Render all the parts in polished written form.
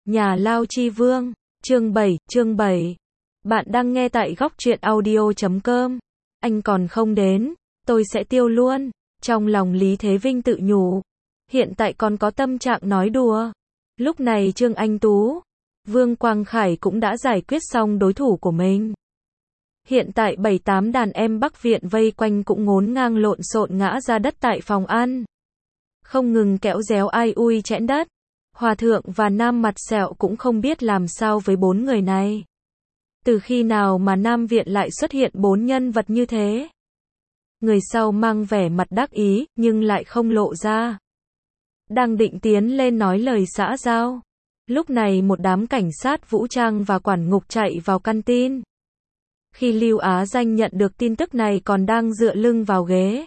Nhà Lao Chi Vương, chương 7. Bạn đang nghe tại góc truyện audio.com. Anh còn không đến, tôi sẽ tiêu luôn. Trong lòng Lý Thế Vinh tự nhủ. Hiện tại còn có tâm trạng nói đùa. Lúc này Trương Anh Tú, Vương Quang Khải cũng đã giải quyết xong đối thủ của mình. Hiện tại 7-8 đàn em Bắc Viện vây quanh cũng ngốn ngang lộn xộn ngã ra đất tại phòng ăn. Không ngừng kẽo réo ai ui chẽn đất. Hòa thượng và Nam Mặt Sẹo cũng không biết làm sao với 4 người này. Từ khi nào mà Nam Viện lại xuất hiện 4 nhân vật như thế? Người sau mang vẻ mặt đắc ý, nhưng lại không lộ ra. Đang định tiến lên nói lời xã giao. Lúc này một đám cảnh sát vũ trang và quản ngục chạy vào canteen. Khi Lưu Á Danh nhận được tin tức này còn đang dựa lưng vào ghế.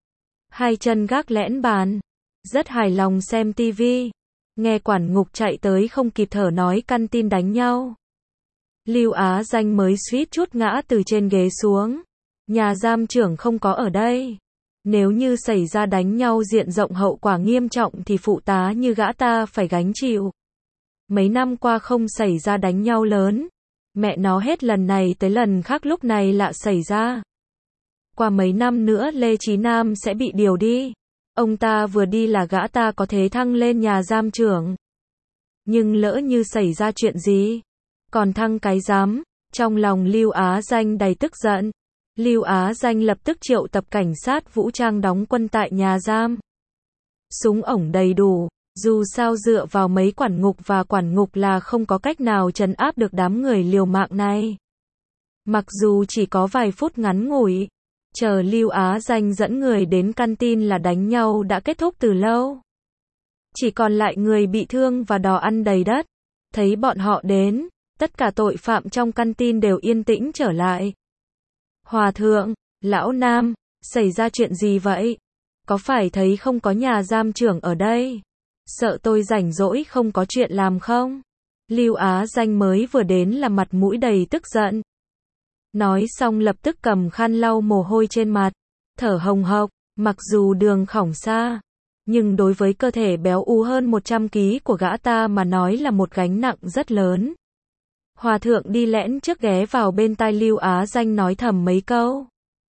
Hai chân gác lẽn bàn. Rất hài lòng xem tivi. Nghe quản ngục chạy tới không kịp thở nói canteen đánh nhau. Lưu Á Danh mới suýt chút ngã từ trên ghế xuống. Nhà giam trưởng không có ở đây. Nếu như xảy ra đánh nhau diện rộng hậu quả nghiêm trọng thì phụ tá như gã ta phải gánh chịu. Mấy năm qua không xảy ra đánh nhau lớn. Mẹ nó hết lần này tới lần khác lúc này lại xảy ra. Qua mấy năm nữa Lê Chí Nam sẽ bị điều đi. Ông ta vừa đi là gã ta có thể thăng lên nhà giam trưởng. Nhưng lỡ như xảy ra chuyện gì? Còn thăng cái dám? Trong lòng Lưu Á Danh đầy tức giận. Lưu Á Danh lập tức triệu tập cảnh sát vũ trang đóng quân tại nhà giam. Súng ổng đầy đủ. Dù sao dựa vào mấy quản ngục và quản ngục là không có cách nào trấn áp được đám người liều mạng này. Mặc dù chỉ có vài phút ngắn ngủi. Chờ Lưu Á Danh dẫn người đến canteen là đánh nhau đã kết thúc từ lâu. Chỉ còn lại người bị thương và đò ăn đầy đất. Thấy bọn họ đến, tất cả tội phạm trong canteen đều yên tĩnh trở lại. Hòa thượng, lão Nam, xảy ra chuyện gì vậy? Có phải thấy không có nhà giam trưởng ở đây? Sợ tôi rảnh rỗi không có chuyện làm không? Lưu Á Danh mới vừa đến là mặt mũi đầy tức giận. Nói xong lập tức cầm khăn lau mồ hôi trên mặt, thở hồng hộc, mặc dù đường khổng xa, nhưng đối với cơ thể béo ú hơn 100 kg của gã ta mà nói là một gánh nặng rất lớn. Hòa thượng đi lẽn trước ghé vào bên tai Lưu Á Danh nói thầm mấy câu.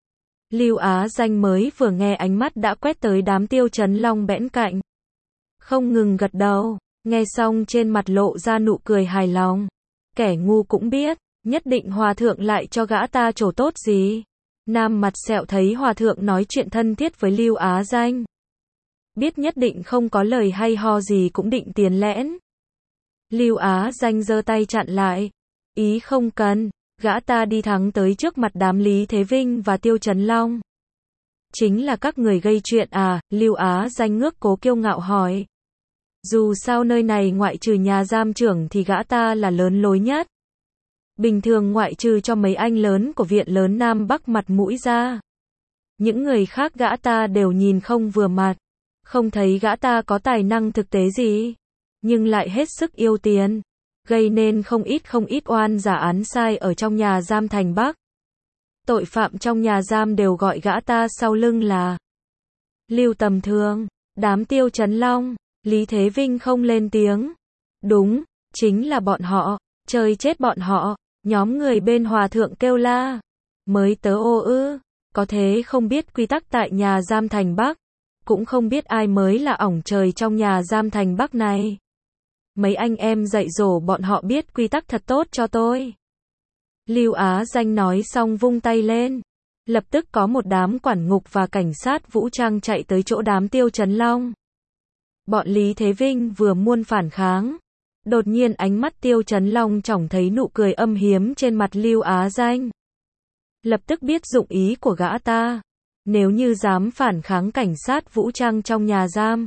Lưu Á Danh mới vừa nghe ánh mắt đã quét tới đám Tiêu Chấn Long bẽn cạnh. Không ngừng gật đầu, nghe xong trên mặt lộ ra nụ cười hài lòng. Kẻ ngu cũng biết. Nhất định hòa thượng lại cho gã ta trổ tốt gì. Nam Mặt Sẹo thấy hòa thượng nói chuyện thân thiết với Lưu Á Danh. Biết nhất định không có lời hay ho gì cũng định tiến lẽn. Lưu Á Danh giơ tay chặn lại. Ý không cần, gã ta đi thẳng tới trước mặt đám Lý Thế Vinh và Tiêu Chấn Long. Chính là các người gây chuyện à? Lưu Á Danh ngước cố kiêu ngạo hỏi. Dù sao nơi này ngoại trừ nhà giam trưởng thì gã ta là lớn lối nhất. Bình thường ngoại trừ cho mấy anh lớn của viện lớn Nam Bắc mặt mũi ra. Những người khác gã ta đều nhìn không vừa mặt. Không thấy gã ta có tài năng thực tế gì. Nhưng lại hết sức yêu tiền. Gây nên không ít oan giả án sai ở trong nhà giam thành Bắc. Tội phạm trong nhà giam đều gọi gã ta sau lưng là Lưu Tầm Thường. Đám Tiêu Chấn Long, Lý Thế Vinh không lên tiếng. Đúng, chính là bọn họ. Chơi chết bọn họ. Nhóm người bên hòa thượng kêu la. Mới tớ ô ư. Có thế không biết quy tắc tại nhà giam thành Bắc. Cũng không biết ai mới là ỏng trời trong nhà giam thành Bắc này. Mấy anh em dạy dỗ bọn họ biết quy tắc thật tốt cho tôi. Lưu Á Danh nói xong vung tay lên. Lập tức có một đám quản ngục và cảnh sát vũ trang chạy tới chỗ đám Tiêu Chấn Long. Bọn Lý Thế Vinh vừa muốn phản kháng. Đột nhiên ánh mắt Tiêu Chấn Long trông thấy nụ cười âm hiếm trên mặt Lưu Á Danh. Lập tức biết dụng ý của gã ta. Nếu như dám phản kháng cảnh sát vũ trang trong nhà giam.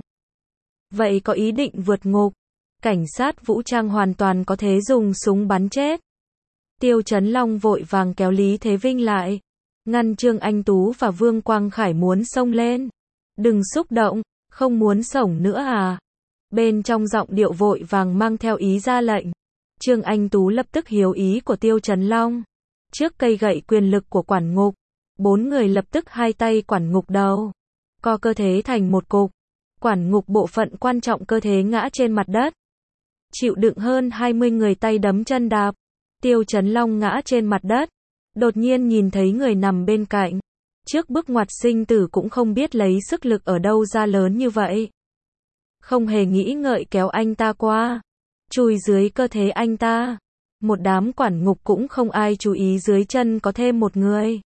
Vậy có ý định vượt ngục. Cảnh sát vũ trang hoàn toàn có thể dùng súng bắn chết. Tiêu Chấn Long vội vàng kéo Lý Thế Vinh lại. Ngăn Trương Anh Tú và Vương Quang Khải muốn xông lên. Đừng xúc động, không muốn xổng nữa à? Bên trong giọng điệu vội vàng mang theo ý ra lệnh. Trương Anh Tú lập tức hiểu ý của Tiêu Chấn Long. Trước cây gậy quyền lực của quản ngục, 4 người lập tức hai tay quản ngục đầu. Co cơ thể thành một cục. Quản ngục bộ phận quan trọng cơ thể ngã trên mặt đất. chịu đựng hơn 20 người tay đấm chân đạp. Tiêu Chấn Long ngã trên mặt đất, đột nhiên nhìn thấy người nằm bên cạnh. Trước bước ngoặt sinh tử cũng không biết lấy sức lực ở đâu ra lớn như vậy. Không hề nghĩ ngợi kéo anh ta qua, chùi dưới cơ thể anh ta. Một đám quản ngục cũng không ai chú ý dưới chân có thêm một người.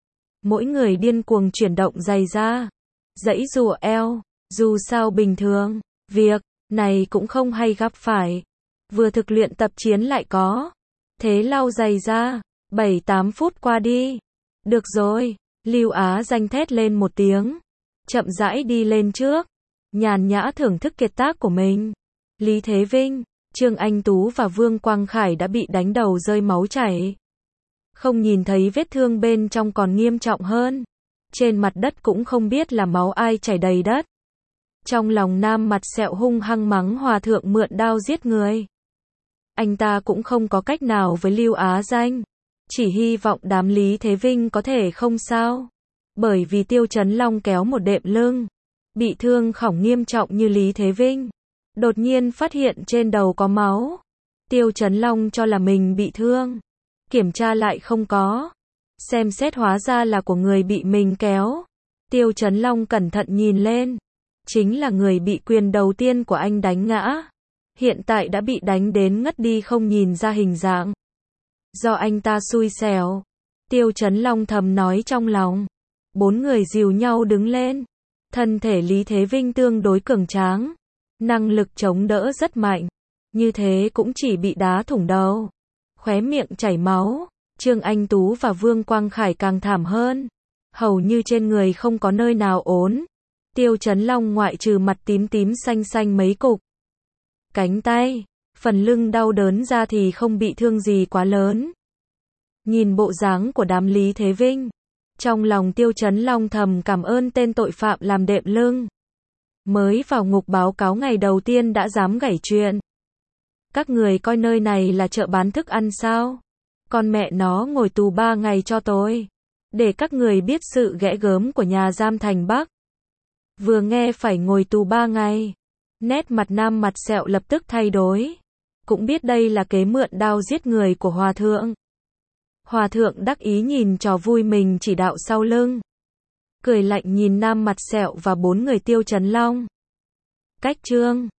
Mỗi người điên cuồng chuyển động giày ra, giãy giụa eo, dù sao bình thường, việc này cũng không hay gặp phải. Vừa thực luyện tập chiến lại có. Thế lau giày ra, 7-8 phút qua đi. Được rồi, Lưu Á Danh thét lên một tiếng, chậm rãi đi lên trước, nhàn nhã thưởng thức kiệt tác của mình. Lý Thế Vinh, Trương Anh Tú và Vương Quang Khải đã bị đánh đầu rơi máu chảy. Không nhìn thấy vết thương bên trong còn nghiêm trọng hơn. Trên mặt đất cũng không biết là máu ai chảy đầy đất. Trong lòng Nam Mặt Sẹo hung hăng mắng Hòa thượng mượn đao giết người. Anh ta cũng không có cách nào với Lưu Á Danh. Chỉ hy vọng đám Lý Thế Vinh có thể không sao. Bởi vì Tiêu Chấn Long kéo một đệm lưng, bị thương khỏng nghiêm trọng như Lý Thế Vinh, đột nhiên phát hiện trên đầu có máu. Tiêu Chấn Long cho là mình bị thương, kiểm tra lại không có, xem xét hóa ra là của người bị mình kéo. Tiêu Chấn Long cẩn thận nhìn lên, chính là người bị quyền đầu tiên của anh đánh ngã. Hiện tại đã bị đánh đến ngất đi không nhìn ra hình dạng. Do anh ta xui xẻo. Tiêu Chấn Long thầm nói trong lòng. 4 người dìu nhau đứng lên. Thân thể Lý Thế Vinh tương đối cường tráng, năng lực chống đỡ rất mạnh. Như thế cũng chỉ bị đá thủng đầu, khóe miệng chảy máu. Trương Anh Tú và Vương Quang Khải càng thảm hơn. Hầu như trên người không có nơi nào ốn. Tiêu Chấn Long ngoại trừ mặt tím tím xanh xanh mấy cục. Cánh tay, phần lưng đau đớn ra thì không bị thương gì quá lớn. Nhìn bộ dáng của đám Lý Thế Vinh, trong lòng Tiêu Chấn Long thầm cảm ơn tên tội phạm làm đệm lưng. Mới vào ngục báo cáo ngày đầu tiên đã dám gảy chuyện. Các người coi nơi này là chợ bán thức ăn sao? Con mẹ nó ngồi tù 3 ngày cho tôi. Để các người biết sự ghẻ gớm của nhà giam thành Bắc. Vừa nghe phải ngồi tù 3 ngày. Nét mặt Nam Mặt Sẹo lập tức thay đổi. Cũng biết đây là kế mượn đao giết người của Hòa thượng. Hòa thượng đắc ý nhìn trò vui mình chỉ đạo sau lưng. Cười lạnh nhìn Nam Mặt Sẹo và 4 người Tiêu Chấn Long. Cách chương